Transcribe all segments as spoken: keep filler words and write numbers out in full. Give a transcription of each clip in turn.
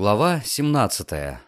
Глава семнадцатая.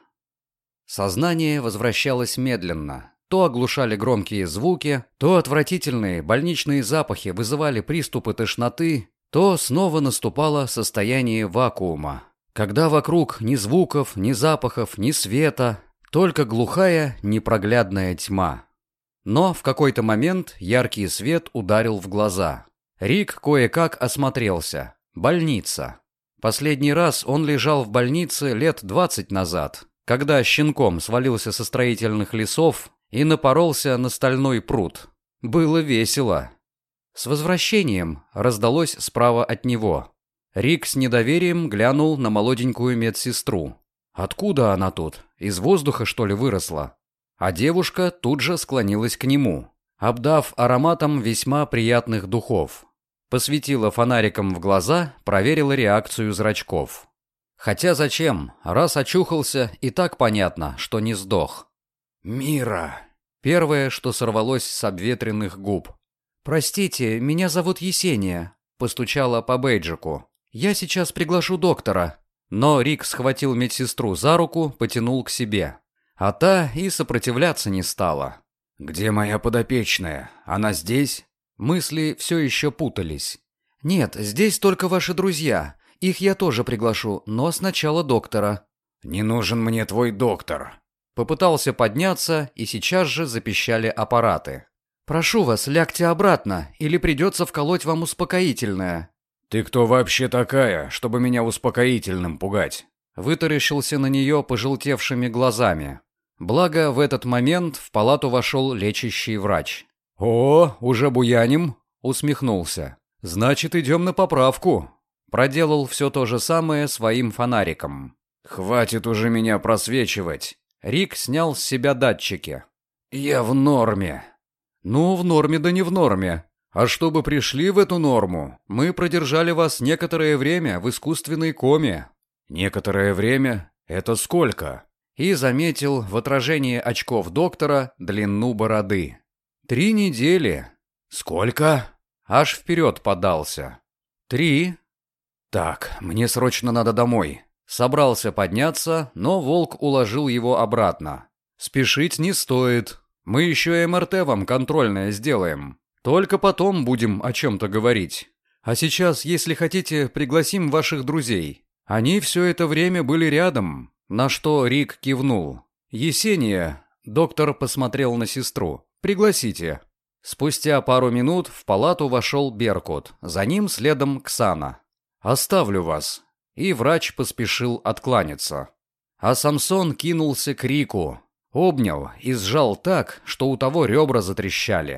Сознание возвращалось медленно. То оглушали громкие звуки, то отвратительные больничные запахи вызывали приступы тошноты, то снова наступало состояние вакуума, когда вокруг ни звуков, ни запахов, ни света, только глухая, непроглядная тьма. Но в какой-то момент яркий свет ударил в глаза. Рик кое-как осмотрелся. Больница. Последний раз он лежал в больнице лет двадцать назад, когда щенком свалился со строительных лесов и напоролся на стальной пруд. Было весело. «С возвращением!» раздалось справа от него. Рик с недоверием глянул на молоденькую медсестру. Откуда она тут? Из воздуха, что ли, выросла? А девушка тут же склонилась к нему, обдав ароматом весьма приятных духов. Посветила фонариком в глаза, проверила реакцию зрачков. Хотя зачем, раз очухался, и так понятно, что не сдох. «Мира!» Первое, что сорвалось с обветренных губ. «Простите, меня зовут Есения», — постучала по бейджику. «Я сейчас приглашу доктора». Но Рик схватил медсестру за руку, потянул к себе. А та и сопротивляться не стала. «Где моя подопечная? Она здесь?» Мысли все еще путались. «Нет, здесь только ваши друзья. Их я тоже приглашу, но сначала доктора». «Не нужен мне твой доктор». Попытался подняться, и сейчас же запищали аппараты. «Прошу вас, лягте обратно, или придется вколоть вам успокоительное». «Ты кто вообще такая, чтобы меня успокоительным пугать?» Вытаращился на нее пожелтевшими глазами. Благо, в этот момент в палату вошел лечащий врач. «О, уже буяним?» — усмехнулся. «Значит, идем на поправку». Проделал все то же самое своим фонариком. «Хватит уже меня просвечивать». Рик снял с себя датчики. «Я в норме». «Ну, в норме да не в норме. А чтобы пришли в эту норму, мы продержали вас некоторое время в искусственной коме». «Некоторое время? Это сколько?» И заметил в отражении очков доктора длину бороды. «Три недели». «Сколько?» Аж вперед подался. «Три». «Так, мне срочно надо домой». Собрался подняться, но волк уложил его обратно. «Спешить не стоит. Мы еще эм эр тэ вам контрольное сделаем. Только потом будем о чем-то говорить. А сейчас, если хотите, пригласим ваших друзей. Они все это время были рядом». На что Рик кивнул. «Есения», — доктор посмотрел на сестру, — «пригласите». Спустя пару минут в палату вошел Беркут, за ним следом Ксана. «Оставлю вас». И врач поспешил откланяться. А Самсон кинулся к Рику, обнял и сжал так, что у того ребра затрещали.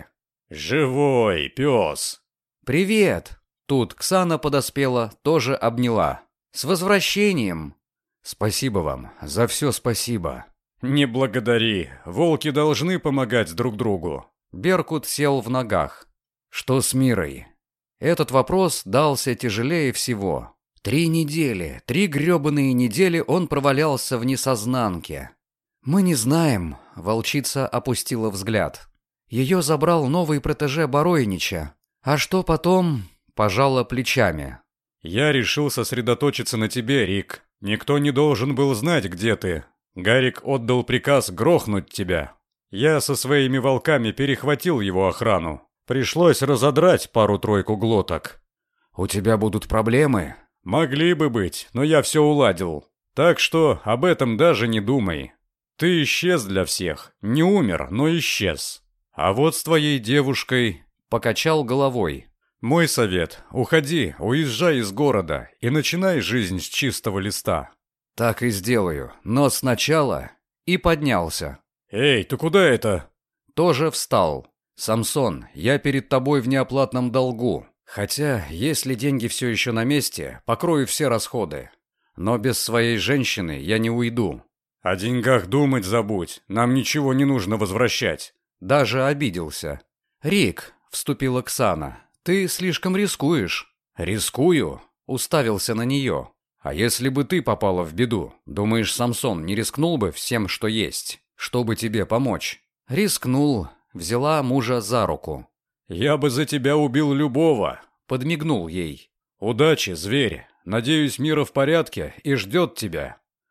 «Живой, пес!» «Привет!» Тут Ксана подоспела, тоже обняла. «С возвращением!» «Спасибо вам, за все спасибо». «Не благодари, волки должны помогать друг другу». Беркут сел в ногах. «Что с Мирой?» Этот вопрос дался тяжелее всего. Три недели, три гребаные недели он провалялся в несознанке. «Мы не знаем», — волчица опустила взгляд. «Ее забрал новый протеже Боровича. А что потом?» — пожала плечами. «Я решил сосредоточиться на тебе, Рик. Никто не должен был знать, где ты. Гарик отдал приказ грохнуть тебя. Я со своими волками перехватил его охрану. Пришлось разодрать пару-тройку глоток». «У тебя будут проблемы?» «Могли бы быть, но я все уладил. Так что об этом даже не думай. Ты исчез для всех. Не умер, но исчез. А вот с твоей девушкой...» Покачал головой. «Мой совет. Уходи, уезжай из города и начинай жизнь с чистого листа». «Так и сделаю. Но сначала...» И поднялся. «Эй, ты куда это?» Тоже встал. «Самсон, я перед тобой в неоплатном долгу. Хотя, если деньги все еще на месте, покрою все расходы. Но без своей женщины я не уйду». «О деньгах думать забудь. Нам ничего не нужно возвращать». Даже обиделся. «Рик», — вступила Ксана, — «ты слишком рискуешь». «Рискую?» — уставился на нее. «А если бы ты попала в беду, думаешь, Самсон не рискнул бы всем, что есть, чтобы тебе помочь?» «Рискнул», — взяла мужа за руку. «Я бы за тебя убил любого», — подмигнул ей. «Удачи, зверь. Надеюсь, Мира в порядке и ждет тебя».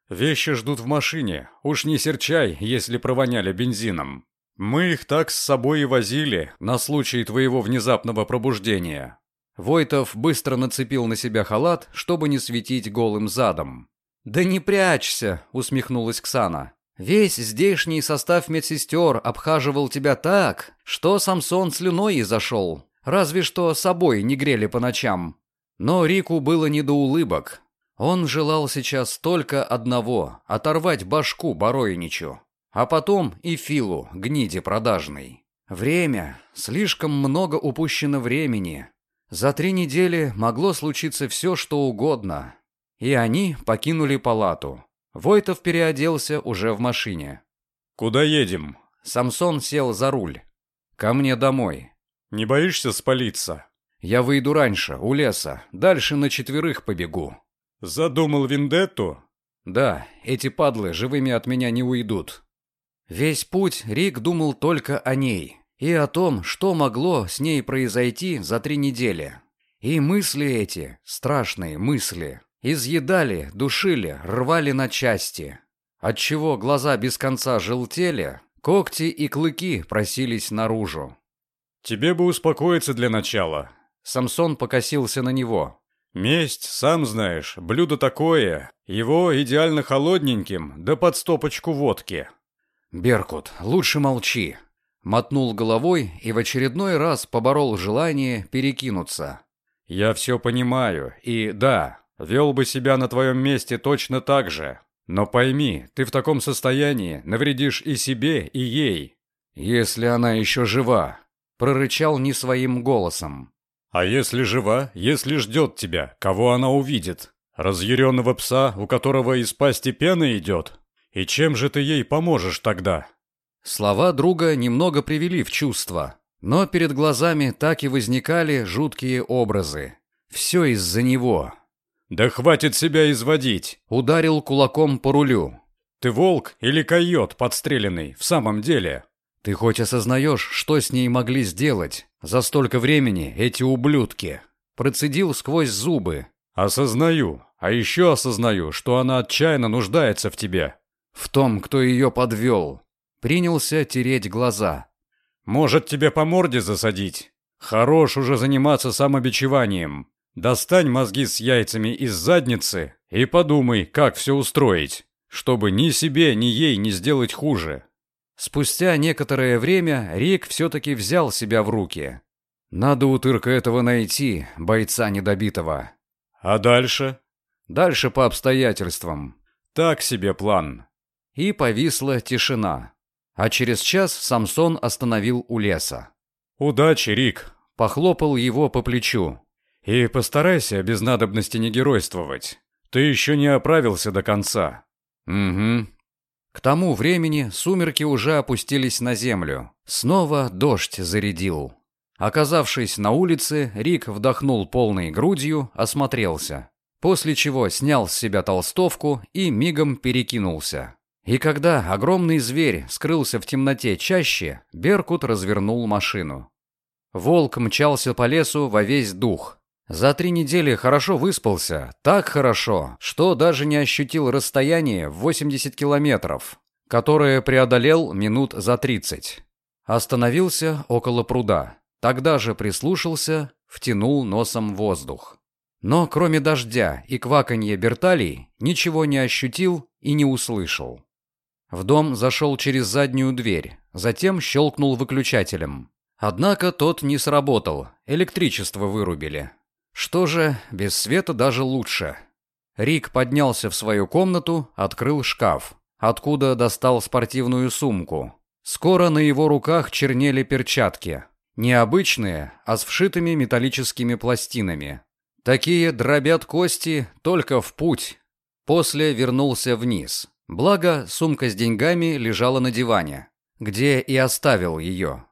Вещи ждут в машине. Уж не серчай, если провоняли бензином. Мы их так с собой и возили на случай твоего внезапного пробуждения». Войтов быстро нацепил на себя халат, чтобы не светить голым задом. «Да не прячься», — усмехнулась Ксана. «Весь здешний состав медсестер обхаживал тебя так, что Самсон слюной и зашел. Разве что собой не грели по ночам». Но Рику было не до улыбок. Он желал сейчас только одного — оторвать башку Баройничу. А потом и Филу, гниде продажной. Время. Слишком много упущено времени. За три недели могло случиться все, что угодно. И они покинули палату. Войтов переоделся уже в машине. «Куда едем?» Самсон сел за руль. «Ко мне домой». «Не боишься спалиться?» «Я выйду раньше, у леса. Дальше на четверых побегу». «Задумал вендетту?» «Да, эти падлы живыми от меня не уйдут». Весь путь Рик думал только о ней и о том, что могло с ней произойти за три недели. И мысли эти, страшные мысли, изъедали, душили, рвали на части, отчего глаза без конца желтели, когти и клыки просились наружу. «Тебе бы успокоиться для начала». Самсон покосился на него. «Месть, сам знаешь, блюдо такое, его идеально холодненьким, да под стопочку водки». «Беркут, лучше молчи», — мотнул головой и в очередной раз поборол желание перекинуться. «Я все понимаю, и да, вел бы себя на твоем месте точно так же. Но пойми, ты в таком состоянии навредишь и себе, и ей». «Если она еще жива», — прорычал не своим голосом. «А если жива, если ждет тебя, кого она увидит? Разъяренного пса, у которого из пасти пена идет? И чем же ты ей поможешь тогда?» Слова друга немного привели в чувство, но перед глазами так и возникали жуткие образы. Все из-за него. «Да хватит себя изводить!» — ударил кулаком по рулю. «Ты волк или койот подстреленный, в самом деле?» «Ты хоть осознаешь, что с ней могли сделать за столько времени эти ублюдки?» Процедил сквозь зубы. «Осознаю, а еще осознаю, что она отчаянно нуждается в тебе». «В том, кто ее подвел». Принялся тереть глаза. «Может, тебе по морде засадить? Хорош уже заниматься самобичеванием. Достань мозги с яйцами из задницы и подумай, как все устроить, чтобы ни себе, ни ей не сделать хуже». Спустя некоторое время Рик все-таки взял себя в руки. «Надо утырка этого найти, бойца недобитого». «А дальше?» «Дальше по обстоятельствам». «Так себе план». И повисла тишина. А через час Самсон остановил у леса. «Удачи, Рик!» — похлопал его по плечу. «И постарайся без надобности не геройствовать. Ты еще не оправился до конца». «Угу». К тому времени сумерки уже опустились на землю. Снова дождь зарядил. Оказавшись на улице, Рик вдохнул полной грудью, осмотрелся. После чего снял с себя толстовку и мигом перекинулся. И когда огромный зверь скрылся в темноте чаще, Беркут развернул машину. Волк мчался по лесу во весь дух. За три недели хорошо выспался, так хорошо, что даже не ощутил расстояние в восемьдесят километров, которое преодолел минут за тридцать. Остановился около пруда, тогда же прислушался, втянул носом воздух. Но кроме дождя и кваканья берталей ничего не ощутил и не услышал. В дом зашел через заднюю дверь, затем щелкнул выключателем. Однако тот не сработал, электричество вырубили. Что же, без света даже лучше. Рик поднялся в свою комнату, открыл шкаф, откуда достал спортивную сумку. Скоро на его руках чернели перчатки. Не обычные, а с вшитыми металлическими пластинами. Такие дробят кости только в путь. После вернулся вниз. Благо, сумка с деньгами лежала на диване, где и оставил ее.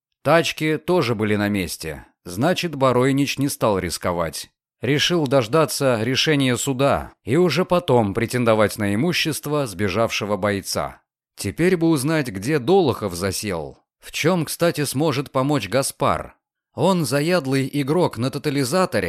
Тачки тоже были на месте, значит, Баройнич не стал рисковать. Решил дождаться решения суда и уже потом претендовать на имущество сбежавшего бойца. Теперь бы узнать, где Долохов засел. В чем, кстати, сможет помочь Гаспар. Он заядлый игрок на тотализаторе,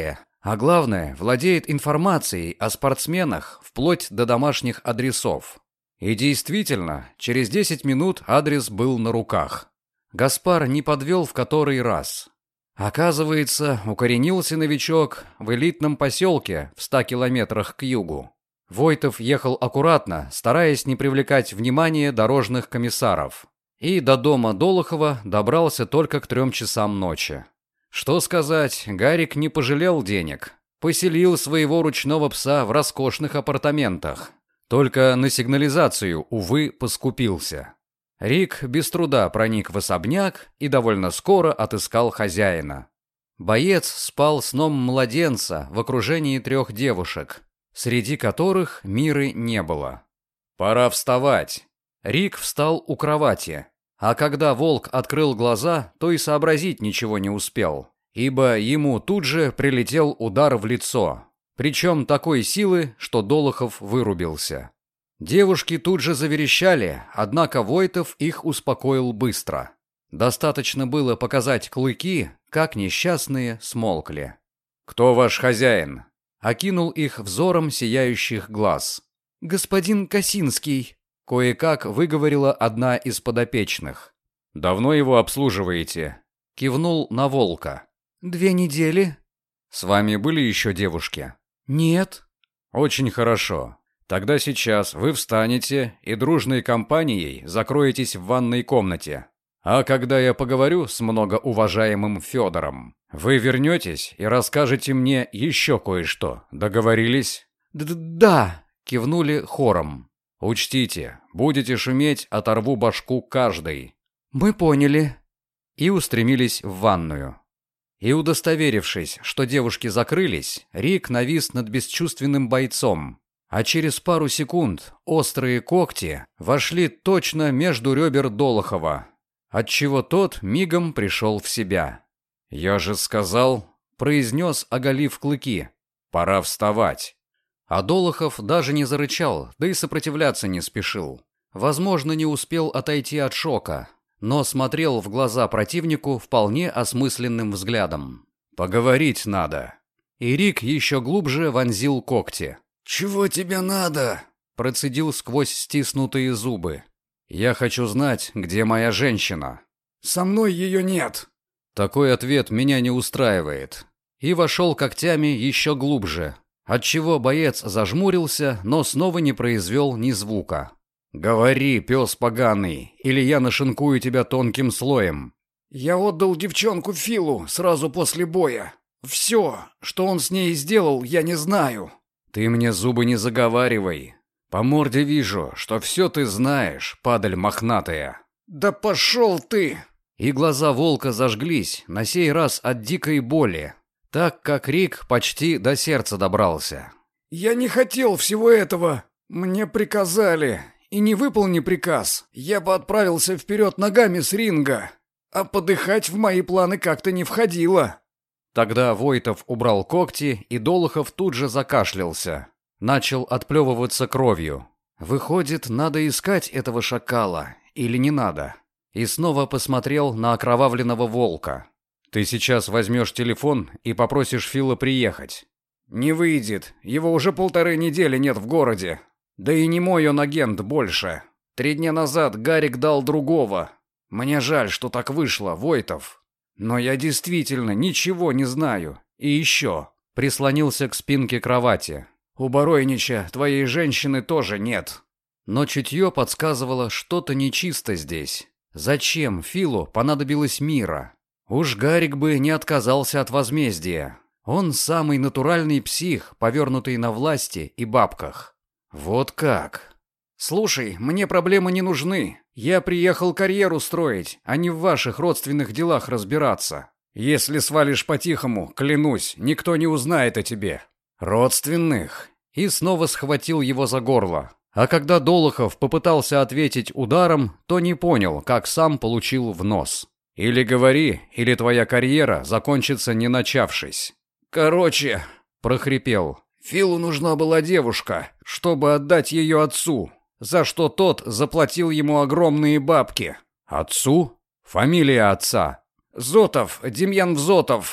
А главное, владеет информацией о спортсменах вплоть до домашних адресов. И действительно, через десять минут адрес был на руках. Гаспар не подвел в который раз. Оказывается, укоренился новичок в элитном поселке в ста километрах к югу. Войтов ехал аккуратно, стараясь не привлекать внимания дорожных комиссаров. И до дома Долохова добрался только к трем часам ночи. Что сказать, Гарик не пожалел денег. Поселил своего ручного пса в роскошных апартаментах. Только на сигнализацию, увы, поскупился. Рик без труда проник в особняк и довольно скоро отыскал хозяина. Боец спал сном младенца в окружении трех девушек, среди которых Миры не было. «Пора вставать!» Рик встал у кровати, а когда волк открыл глаза, то и сообразить ничего не успел, ибо ему тут же прилетел удар в лицо, причем такой силы, что Долохов вырубился. Девушки тут же заверещали, однако Войтов их успокоил быстро. Достаточно было показать клыки, как несчастные смолкли. «Кто ваш хозяин?» Окинул их взором сияющих глаз. «Господин Косинский», — кое-как выговорила одна из подопечных. «Давно его обслуживаете?» Кивнул на волка. «Две недели». «С вами были еще девушки?» «Нет». «Очень хорошо. Тогда сейчас вы встанете и дружной компанией закроетесь в ванной комнате. А когда я поговорю с многоуважаемым Федором, вы вернетесь и расскажете мне еще кое-что. Договорились?» «Да», — кивнули хором. «Учтите, будете шуметь, оторву башку каждой». «Мы поняли». И устремились в ванную. И удостоверившись, что девушки закрылись, Рик навис над бесчувственным бойцом. А через пару секунд острые когти вошли точно между ребер Долохова, отчего тот мигом пришел в себя. «Я же сказал», — произнес, оголив клыки, — «пора вставать». А Долохов даже не зарычал, да и сопротивляться не спешил. Возможно, не успел отойти от шока, но смотрел в глаза противнику вполне осмысленным взглядом. «Поговорить надо». И Рик еще глубже вонзил когти. «Чего тебе надо?» – процедил сквозь стиснутые зубы. «Я хочу знать, где моя женщина». «Со мной ее нет». Такой ответ меня не устраивает. И вошел когтями еще глубже, отчего боец зажмурился, но снова не произвел ни звука. «Говори, пес поганый, или я нашинкую тебя тонким слоем». «Я отдал девчонку Филу сразу после боя. Все, что он с ней сделал, я не знаю». «Ты мне зубы не заговаривай. По морде вижу, что все ты знаешь, падаль мохнатая». «Да пошел ты!» И глаза волка зажглись, на сей раз от дикой боли, так как Рик почти до сердца добрался. «Я не хотел всего этого. Мне приказали. И не выполни приказ, я бы отправился вперед ногами с ринга. А подыхать в мои планы как-то не входило». Тогда Войтов убрал когти, и Долохов тут же закашлялся. Начал отплевываться кровью. Выходит, надо искать этого шакала, или не надо? И снова посмотрел на окровавленного волка. «Ты сейчас возьмешь телефон и попросишь Фила приехать». «Не выйдет, его уже полторы недели нет в городе. Да и не мой он агент больше. Три дня назад Гарик дал другого. Мне жаль, что так вышло, Войтов. Но я действительно ничего не знаю. И еще...» Прислонился к спинке кровати. «У Боровича твоей женщины тоже нет». Но чутье подсказывало, что-то нечисто здесь. Зачем Филу понадобилась Мира? Уж Гарик бы не отказался от возмездия. Он самый натуральный псих, повернутый на власти и бабках. Вот как? «Слушай, мне проблемы не нужны. Я приехал карьеру строить, а не в ваших родственных делах разбираться. Если свалишь по-тихому, клянусь, никто не узнает о тебе». «Родственных?» И снова схватил его за горло. А когда Долохов попытался ответить ударом, то не понял, как сам получил в нос. «Или говори, или твоя карьера закончится не начавшись». «Короче», — прохрипел, — «Филу нужна была девушка, чтобы отдать ее отцу, за что тот заплатил ему огромные бабки». «Отцу? Фамилия отца?» «Зотов, Демьян Взотов.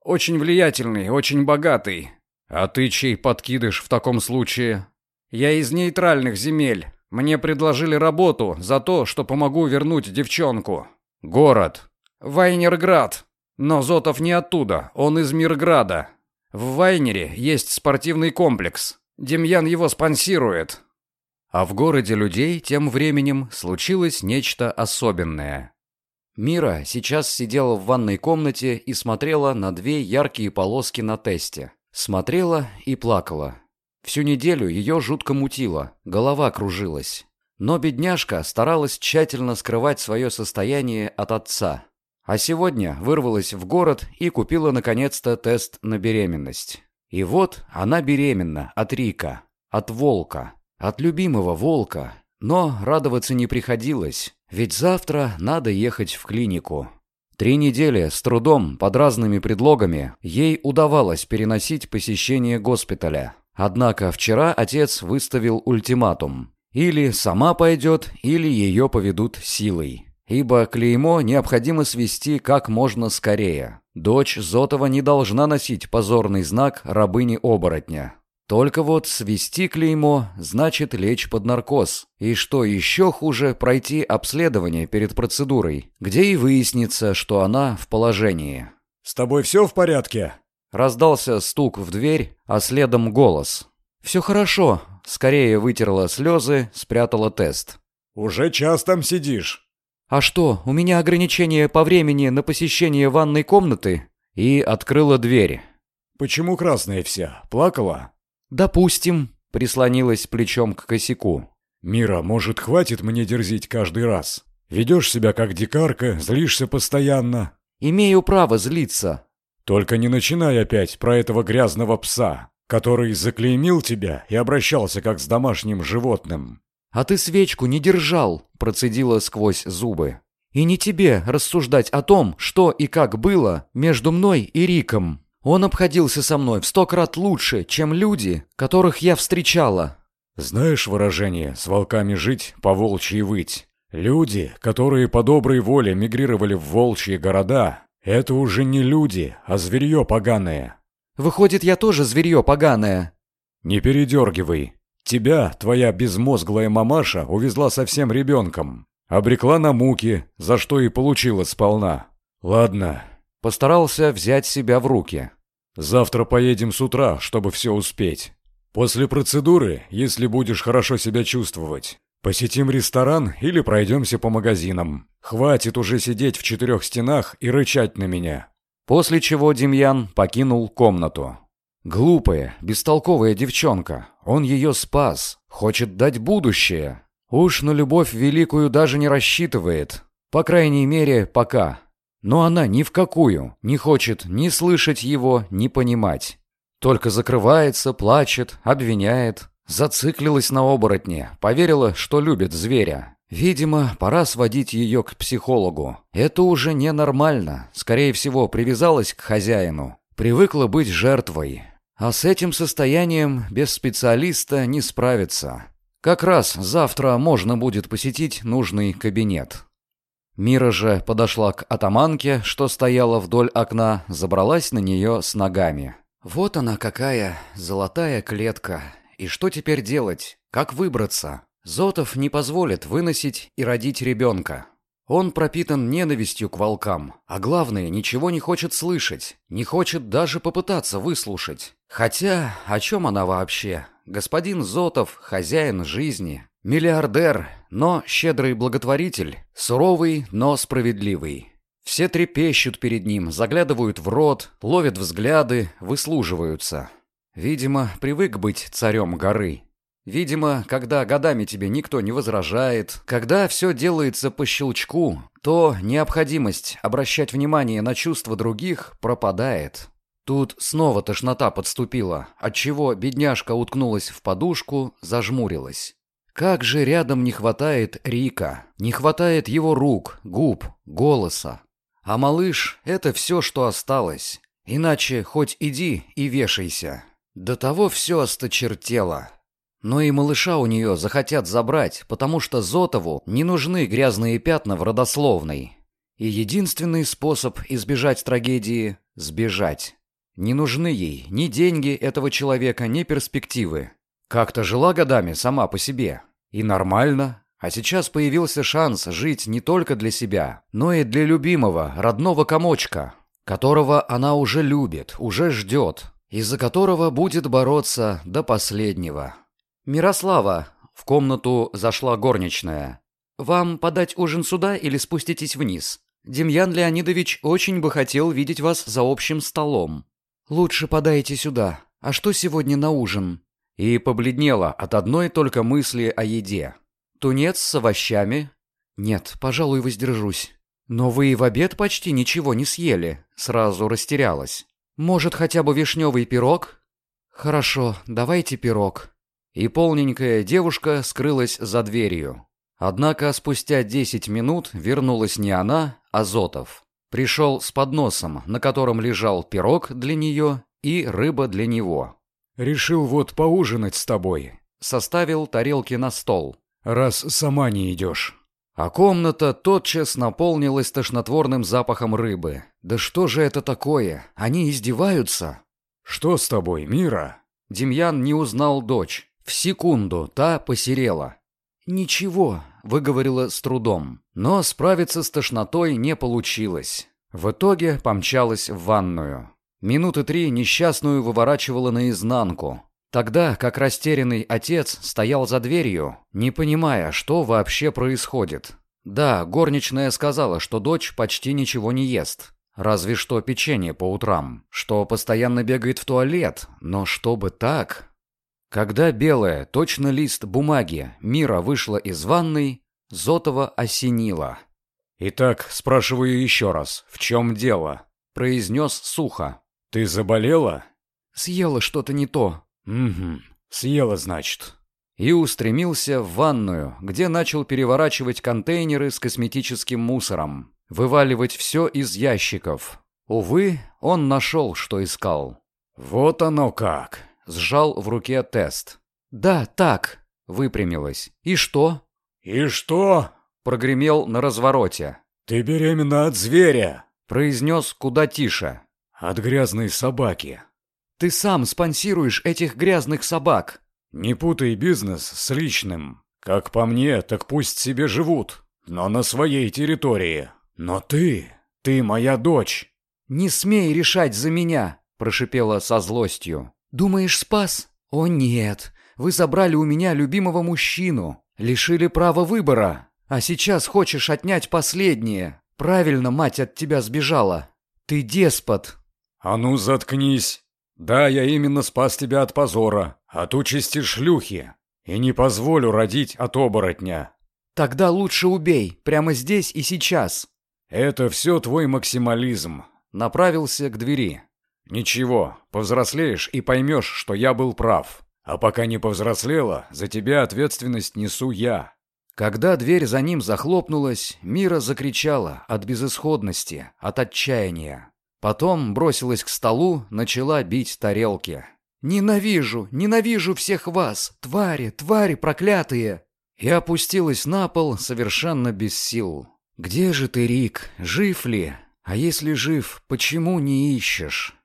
Очень влиятельный, очень богатый. А ты чей подкидыш в таком случае? Я из нейтральных земель. Мне предложили работу за то, что помогу вернуть девчонку. Город. Вайнерград. Но Зотов не оттуда, он из Мирграда. В Вайнере есть спортивный комплекс. Демьян его спонсирует. А в городе людей тем временем случилось нечто особенное. Мира сейчас сидела в ванной комнате и смотрела на две яркие полоски на тесте. Смотрела и плакала. Всю неделю ее жутко мутило, голова кружилась. Но бедняжка старалась тщательно скрывать свое состояние от отца. А сегодня вырвалась в город и купила наконец-то тест на беременность. И вот она беременна от Рика, от волка, от любимого волка. Но радоваться не приходилось, ведь завтра надо ехать в клинику. Три недели с трудом, под разными предлогами, ей удавалось переносить посещение госпиталя. Однако вчера отец выставил ультиматум. Или сама пойдет, или ее поведут силой. Ибо клеймо необходимо свести как можно скорее. Дочь Зотова не должна носить позорный знак рабыни-оборотня. Только вот свести клеймо значит лечь под наркоз. И что еще хуже, пройти обследование перед процедурой, где и выяснится, что она в положении. «С тобой все в порядке?» Раздался стук в дверь, а следом голос. «Все хорошо», — скорее вытерла слезы, спрятала тест. «Уже час там сидишь». «А что, у меня ограничение по времени на посещение ванной комнаты?» И открыла дверь. «Почему красная вся? Плакала?» «Допустим», — прислонилась плечом к косяку. «Мира, может, хватит мне дерзить каждый раз? Ведешь себя как дикарка, злишься постоянно». «Имею право злиться». «Только не начинай опять про этого грязного пса, который заклеймил тебя и обращался как с домашним животным». «А ты свечку не держал», — процедила сквозь зубы. «И не тебе рассуждать о том, что и как было между мной и Риком. Он обходился со мной в сто крат лучше, чем люди, которых я встречала». «Знаешь выражение «с волками жить, по волчьи выть»? Люди, которые по доброй воле мигрировали в волчьи города, это уже не люди, а зверье поганое». «Выходит, я тоже зверье поганое». «Не передергивай. Тебя твоя безмозглая мамаша увезла совсем ребенком. Обрекла на муки, за что и получила сполна. Ладно». Постарался взять себя в руки. «Завтра поедем с утра, чтобы все успеть. После процедуры, если будешь хорошо себя чувствовать, посетим ресторан или пройдемся по магазинам. Хватит уже сидеть в четырех стенах и рычать на меня». После чего Демьян покинул комнату. Глупая, бестолковая девчонка. Он ее спас, хочет дать будущее. Уж на любовь великую даже не рассчитывает. По крайней мере, пока. Но она ни в какую не хочет ни слышать его, ни понимать. Только закрывается, плачет, обвиняет. Зациклилась на оборотне, поверила, что любит зверя. Видимо, пора сводить ее к психологу. Это уже ненормально. Скорее всего, привязалась к хозяину. Привыкла быть жертвой. А с этим состоянием без специалиста не справиться. Как раз завтра можно будет посетить нужный кабинет. Мира же подошла к атаманке, что стояла вдоль окна, забралась на нее с ногами. Вот она какая, золотая клетка. И что теперь делать? Как выбраться? Зотов не позволит выносить и родить ребенка. Он пропитан ненавистью к волкам, а главное, ничего не хочет слышать, не хочет даже попытаться выслушать. Хотя, о чем она вообще? Господин Зотов – хозяин жизни, миллиардер, но щедрый благотворитель, суровый, но справедливый. Все трепещут перед ним, заглядывают в рот, ловят взгляды, выслуживаются. Видимо, привык быть царем горы. Видимо, когда годами тебе никто не возражает, когда все делается по щелчку, то необходимость обращать внимание на чувства других пропадает. Тут снова тошнота подступила, отчего бедняжка уткнулась в подушку, зажмурилась. Как же рядом не хватает Рика, не хватает его рук, губ, голоса. А малыш — это все, что осталось. Иначе хоть иди и вешайся. До того все осточертело. Но и малыша у нее захотят забрать, потому что Зотову не нужны грязные пятна в родословной. И единственный способ избежать трагедии Сбежать. Не нужны ей ни деньги этого человека, ни перспективы. Как-то жила годами сама по себе. И нормально. А сейчас появился шанс жить не только для себя, но и для любимого, родного комочка, которого она уже любит, уже ждет, из-за которого будет бороться до последнего. «Мирослава!» — в комнату зашла горничная. «Вам подать ужин сюда или спуститесь вниз? Демьян Леонидович очень бы хотел видеть вас за общим столом». «Лучше подайте сюда. А что сегодня на ужин?» И побледнела от одной только мысли о еде. «Тунец с овощами?» «Нет, пожалуй, воздержусь». «Но вы и в обед почти ничего не съели», — сразу растерялась. «Может, хотя бы вишневый пирог?» «Хорошо, давайте пирог». И полненькая девушка скрылась за дверью. Однако спустя десять минут вернулась не она, а Зотов. Пришел с подносом, на котором лежал пирог для нее и рыба для него. «Решил вот поужинать с тобой», — составил тарелки на стол. «раз сама не идешь». А комната тотчас наполнилась тошнотворным запахом рыбы. «Да что же это такое? Они издеваются?» «Что с тобой, Мира?» Демьян не узнал дочь. В секунду та посерела. «Ничего», — выговорила с трудом. Но справиться с тошнотой не получилось. В итоге помчалась в ванную. Минуты три несчастную выворачивала наизнанку. Тогда, как растерянный отец стоял за дверью, не понимая, что вообще происходит. Да, горничная сказала, что дочь почти ничего не ест. Разве что печенье по утрам. Что постоянно бегает в туалет. Но чтобы так... Когда белая, точно лист бумаги, Мира вышла из ванной, Зотова осенила. «Итак, спрашиваю еще раз, в чем дело?» — произнес сухо. «Ты заболела?» «Съела что-то не то». «Угу, съела, значит». И устремился в ванную, где начал переворачивать контейнеры с косметическим мусором, вываливать все из ящиков. Увы, он нашел, что искал. «Вот оно как!» — сжал в руке тест. «Да, так», — выпрямилась. «И что?» «И что?» — прогремел на развороте. «Ты беременна от зверя», — произнес куда тише. «От грязной собаки». «Ты сам спонсируешь этих грязных собак». «Не путай бизнес с личным. Как по мне, так пусть себе живут, но на своей территории. Но ты, ты моя дочь». «Не смей решать за меня», — прошипела со злостью. «Думаешь, спас? О нет, вы забрали у меня любимого мужчину, лишили права выбора, а сейчас хочешь отнять последнее. Правильно мать от тебя сбежала. Ты деспот». «А ну заткнись. Да, я именно спас тебя от позора, от участи шлюхи, и не позволю родить от оборотня». «Тогда лучше убей, прямо здесь и сейчас». «Это все твой максимализм». Направился к двери. «Ничего, повзрослеешь и поймешь, что я был прав. А пока не повзрослела, за тебя ответственность несу я». Когда дверь за ним захлопнулась, Мира закричала от безысходности, от отчаяния. Потом бросилась к столу, начала бить тарелки. «Ненавижу, ненавижу всех вас, твари, твари проклятые!» И опустилась на пол совершенно без сил. «Где же ты, Рик? Жив ли? А если жив, почему не ищешь?»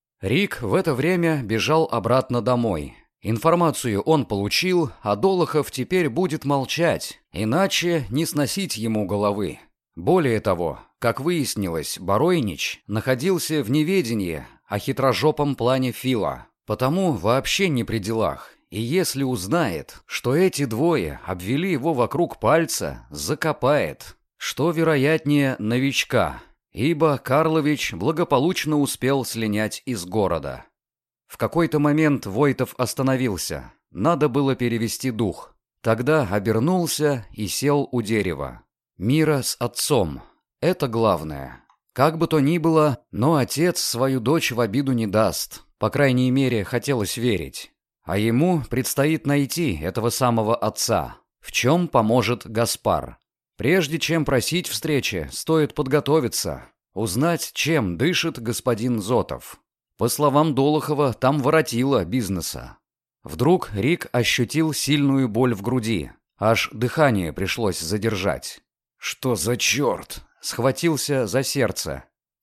Рик в это время бежал обратно домой. Информацию он получил, а Долохов теперь будет молчать, иначе не сносить ему головы. Более того, как выяснилось, Баройнич находился в неведении о хитрожопом плане Фила, потому вообще не при делах. И если узнает, что эти двое обвели его вокруг пальца, закопает, что вероятнее новичка, ибо Карлович благополучно успел слинять из города. В какой-то момент Войтов остановился. Надо было перевести дух. Тогда обернулся и сел у дерева. Мира с отцом. Это главное. Как бы то ни было, но отец свою дочь в обиду не даст. По крайней мере, хотелось верить. А ему предстоит найти этого самого отца. В чем поможет Гаспар. Прежде чем просить встречи, стоит подготовиться. Узнать, чем дышит господин Зотов. По словам Долохова, там воротило бизнеса. Вдруг Рик ощутил сильную боль в груди. Аж дыхание пришлось задержать. «Что за черт?» — схватился за сердце.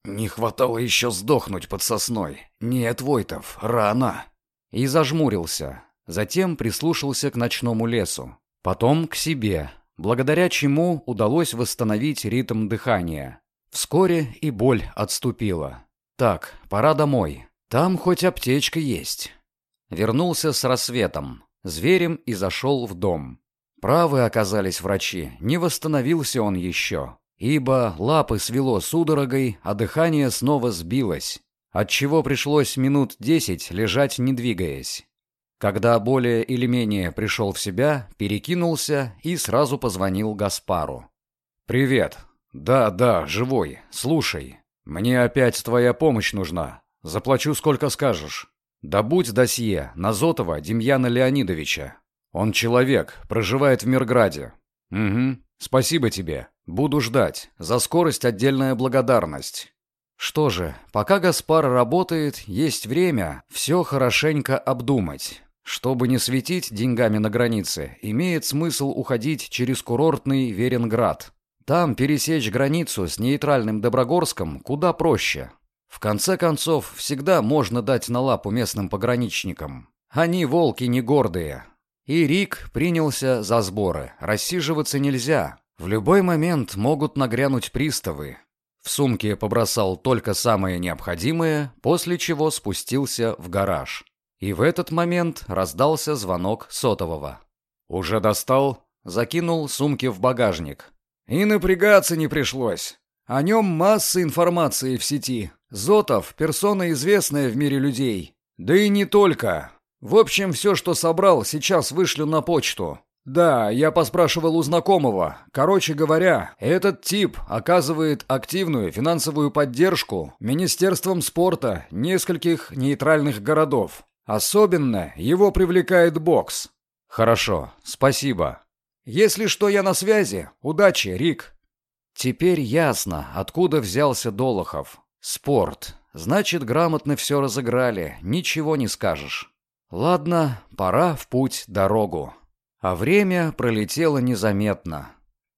Не хватало еще сдохнуть под сосной. Нет, Войтов, рано. И зажмурился. Затем прислушался к ночному лесу. Потом к себе, благодаря чему удалось восстановить ритм дыхания. Вскоре и боль отступила. Так, пора домой. Там хоть аптечка есть. Вернулся с рассветом, зверем и зашел в дом. Правы оказались врачи, не восстановился он еще, ибо лапы свело судорогой, а дыхание снова сбилось, отчего пришлось минут десять лежать, не двигаясь. Когда более или менее пришел в себя, перекинулся и сразу позвонил Гаспару. «Привет. Да, да, живой. Слушай, мне опять твоя помощь нужна. Заплачу, сколько скажешь. Добудь досье на Зотова Демьяна Леонидовича. Он человек, проживает в Мирграде. Угу, спасибо тебе. Буду ждать. За скорость отдельная благодарность». Что же, пока Гаспар работает, есть время все хорошенько обдумать. Чтобы не светить деньгами на границе, имеет смысл уходить через курортный Веренград. Там пересечь границу с нейтральным Доброгорском куда проще. В конце концов, всегда можно дать на лапу местным пограничникам. Они волки не гордые. И Рик принялся за сборы. Рассиживаться нельзя. В любой момент могут нагрянуть приставы. В сумке побросал только самое необходимое, после чего спустился в гараж. И в этот момент раздался звонок сотового. «Уже достал?» Закинул сумки в багажник. «И напрягаться не пришлось. О нем масса информации в сети. Зотов – персона известная в мире людей. Да и не только. В общем, все, что собрал, сейчас вышлю на почту. Да, я поспрашивал у знакомого. Короче говоря, этот тип оказывает активную финансовую поддержку Министерством спорта нескольких нейтральных городов. Особенно его привлекает бокс». «Хорошо, спасибо». «Если что, я на связи. Удачи, Рик». Теперь ясно, откуда взялся Долохов. Спорт. Значит, грамотно все разыграли, ничего не скажешь. Ладно, пора в путь дорогу. А время пролетело незаметно.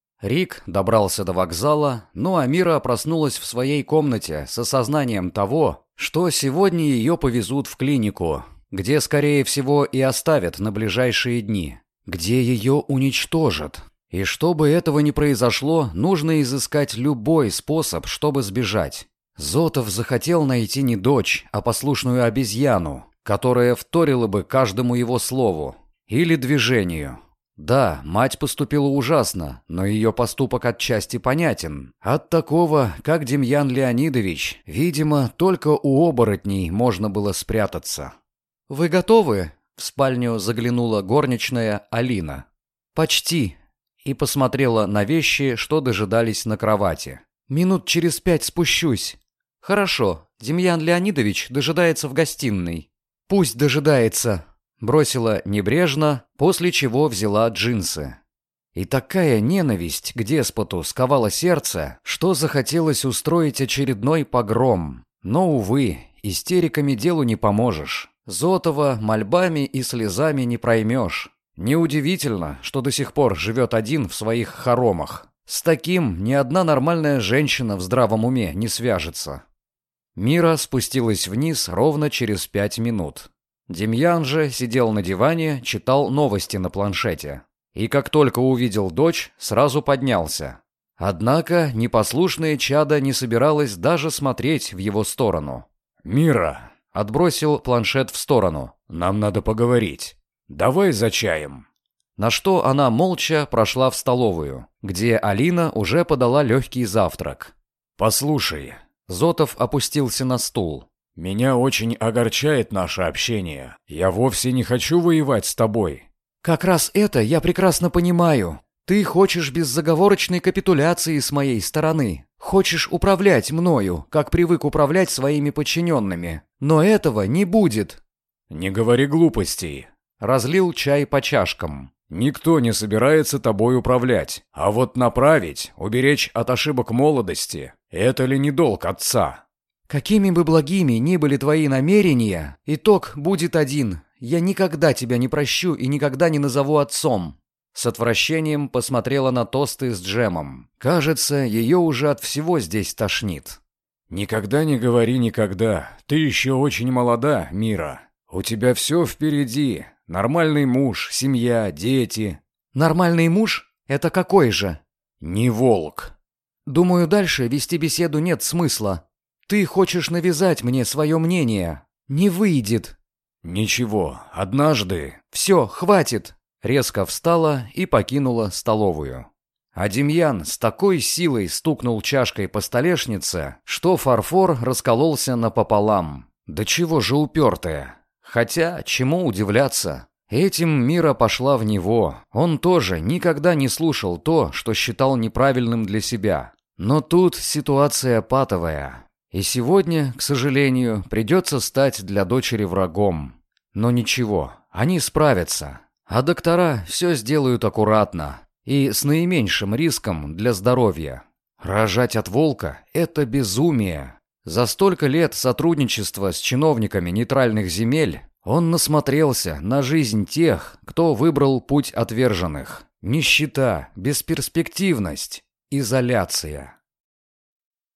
Рик добрался до вокзала, но Амира проснулась в своей комнате с осознанием того, что сегодня ее повезут в клинику, где, скорее всего, и оставят на ближайшие дни, где ее уничтожат. И чтобы этого не произошло, нужно изыскать любой способ, чтобы сбежать. Зотов захотел найти не дочь, а послушную обезьяну, которая вторила бы каждому его слову или движению. Да, мать поступила ужасно, но ее поступок отчасти понятен. От такого, как Демьян Леонидович, видимо, только у оборотней можно было спрятаться. «Вы готовы?» — в спальню заглянула горничная Алина. «Почти», и посмотрела на вещи, что дожидались на кровати. «Минут через пять спущусь». «Хорошо, Демьян Леонидович дожидается в гостиной». «Пусть дожидается», — бросила небрежно, после чего взяла джинсы. И такая ненависть к деспоту сковала сердце, что захотелось устроить очередной погром. Но, увы, истериками делу не поможешь. Зотова мольбами и слезами не проймешь. Неудивительно, что до сих пор живет один в своих хоромах. С таким ни одна нормальная женщина в здравом уме не свяжется. Мира спустилась вниз ровно через пять минут. Демьян же сидел на диване, читал новости на планшете. И как только увидел дочь, сразу поднялся. Однако непослушное чадо не собиралось даже смотреть в его сторону. «Мира!» — отбросил планшет в сторону. «Нам надо поговорить. Давай за чаем». На что она молча прошла в столовую, где Алина уже подала легкий завтрак. «Послушай». Зотов опустился на стул. «Меня очень огорчает наше общение. Я вовсе не хочу воевать с тобой». «Как раз это я прекрасно понимаю. Ты хочешь беззаговорочной капитуляции с моей стороны. Хочешь управлять мною, как привык управлять своими подчиненными. Но этого не будет». «Не говори глупостей». Разлил чай по чашкам. «Никто не собирается тобой управлять. А вот направить, уберечь от ошибок молодости — это ли не долг отца?» «Какими бы благими ни были твои намерения, итог будет один. Я никогда тебя не прощу и никогда не назову отцом». С отвращением посмотрела на тосты с джемом. Кажется, ее уже от всего здесь тошнит. «Никогда не говори никогда. Ты еще очень молода, Мира. У тебя все впереди. Нормальный муж, семья, дети». «Нормальный муж? Это какой же?» «Не волк». «Думаю, дальше вести беседу нет смысла. Ты хочешь навязать мне свое мнение. Не выйдет». «Ничего, однажды...» «Все, хватит!» Резко встала и покинула столовую. А Демьян с такой силой стукнул чашкой по столешнице, что фарфор раскололся напополам. Да чего же упертая? Хотя, чему удивляться? Этим Мира пошла в него. Он тоже никогда не слушал то, что считал неправильным для себя. Но тут ситуация патовая. И сегодня, к сожалению, придется стать для дочери врагом. Но ничего, они справятся. А доктора все сделают аккуратно и с наименьшим риском для здоровья. Рожать от волка – это безумие. За столько лет сотрудничества с чиновниками нейтральных земель он насмотрелся на жизнь тех, кто выбрал путь отверженных. Нищета, бесперспективность, изоляция.